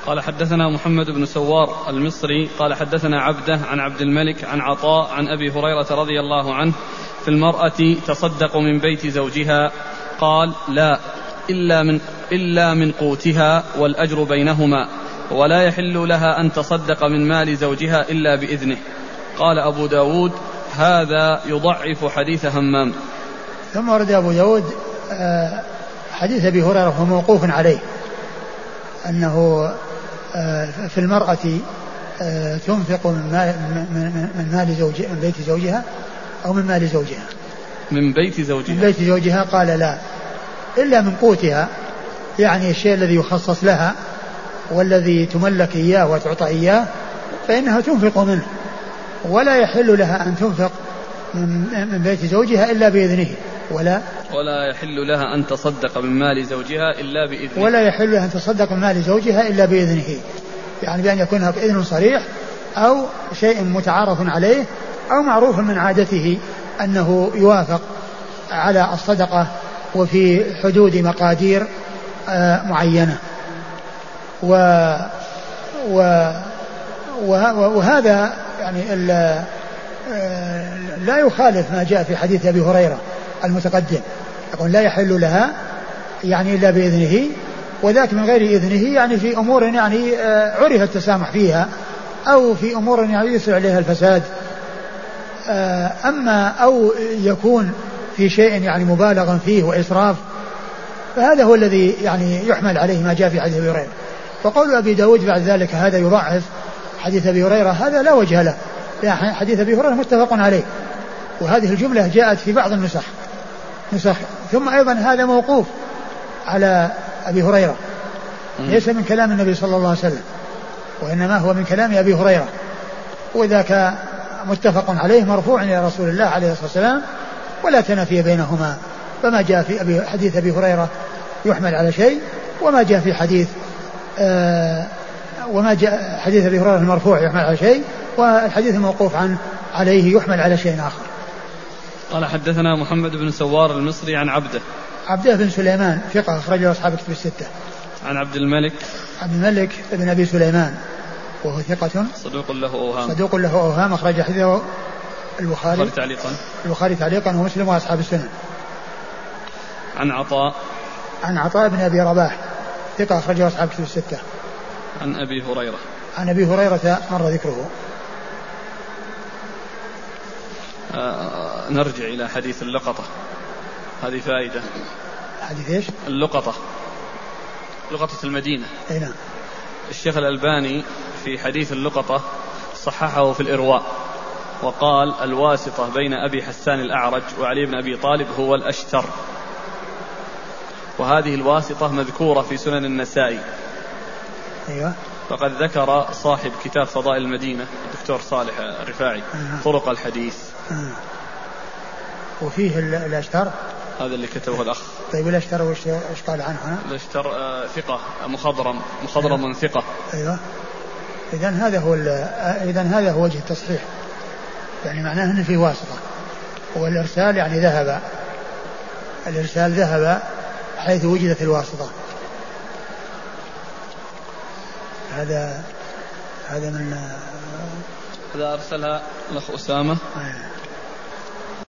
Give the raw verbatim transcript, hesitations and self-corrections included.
قال حدثنا محمد بن سوار المصري قال حدثنا عبده عن عبد الملك عن عطاء عن أبي هريرة رضي الله عنه في المرأة تصدق من بيت زوجها قال لا إلا من, إلا من قوتها والأجر بينهما ولا يحل لها أن تصدق من مال زوجها إلا بإذنه. قال أبو داود هذا يضعف حديث همام. ثم ورد أبو داود حديث أبي هريرة وهو موقوف عليه أنه في المرأة تنفق من مال زوجها من بيت زوجها أو من مال زوجها من بيت زوجها من بيت زوجها قال لا إلا من قوتها يعني الشيء الذي يخصص لها والذي تملك إياه وتعطى إياه فإنها تنفق منه ولا يحل لها أن تنفق من بيت زوجها إلا بإذنه ولا ولا يحل لها أن تصدق من مال زوجها إلا بإذنه ولا يحل لها أن تصدق من مال زوجها إلا بإذنه يعني بأن يكون بإذن صريح أو شيء متعارف عليه أو معروف من عادته أنه يوافق على الصدقة وفي حدود مقادير معينة و و وهذا يعني لا يخالف ما جاء في حديث أبي هريرة المتقدم يقول لا يحل لها يعني إلا بإذنه وذاك من غير إذنه يعني في أمور يعني عرف التسامح فيها أو في أمور يعني يسرع عليها الفساد أما أو يكون في شيء يعني مبالغا فيه وإسراف فهذا هو الذي يعني يحمل عليه ما جاء في حديث أبي هريرة. فقول أبي داود بعد ذلك هذا يضعف حديث أبي هريرة هذا لا وجه له يعني حديث أبي هريرة متفق عليه وهذه الجملة جاءت في بعض النسخ نسخ ثم أيضا هذا موقوف على أبي هريرة ليس من كلام النبي صلى الله عليه وسلم وإنما هو من كلام أبي هريرة وذاك متفق عليه مرفوع إلى رسول الله عليه الصلاة والسلام ولا تنافي بينهما فما جاء في أبي حديث أبي هريرة يحمل على شيء وما جاء في حديث آه وما جاء حديث أبي هريرة المرفوع يحمل على شيء والحديث الموقوف عن عليه يحمل على شيء آخر. قال حدثنا محمد بن سوار المصري عن عبده عبده بن سليمان ثقة أخرجه أصحاب الكتب الستة. عن عبد الملك عبد الملك بن أبي سليمان وهو ثقة صدوق له أوهام صدوق له أوهام أخرج حديثه البخاري تعليقا البخاري تعليقا ومسلم وأصحاب السنن. عن عطاء عن عطاء بن أبي رباح ثقة أخرجه أصحاب الكتب الستة. عن أبي هريرة عن أبي هريرة مر ذكره. آه نرجع إلى حديث اللقطة هذه فائدة. حديث إيش؟ اللقطة لقطة المدينة. أي نعم. الشيخ الألباني في حديث اللقطة صححه في الإرواء وقال الواسطة بين أبي حسان الأعرج وعلي بن أبي طالب هو الأشتر وهذه الواسطة مذكورة في سنن النسائي. أيوة. فقد ذكر صاحب كتاب فضائل المدينة الدكتور صالح الرفاعي آه. طرق الحديث آه. وفيه الأشتر هذا اللي كتبه الأخ. طيب الأشتر وش قال عنه؟ الأشتر آه ثقة مخضرم مخضرم أيوة. ثقة. أيوة. إذن هذا هو إذن هذا هو وجه التصحيح يعني معناه أنه في واسطة والإرسال يعني ذهب الإرسال ذهب حيث وجدت الواسطة. هذا هذا من هذا أرسلها الأخ أسامة. آه.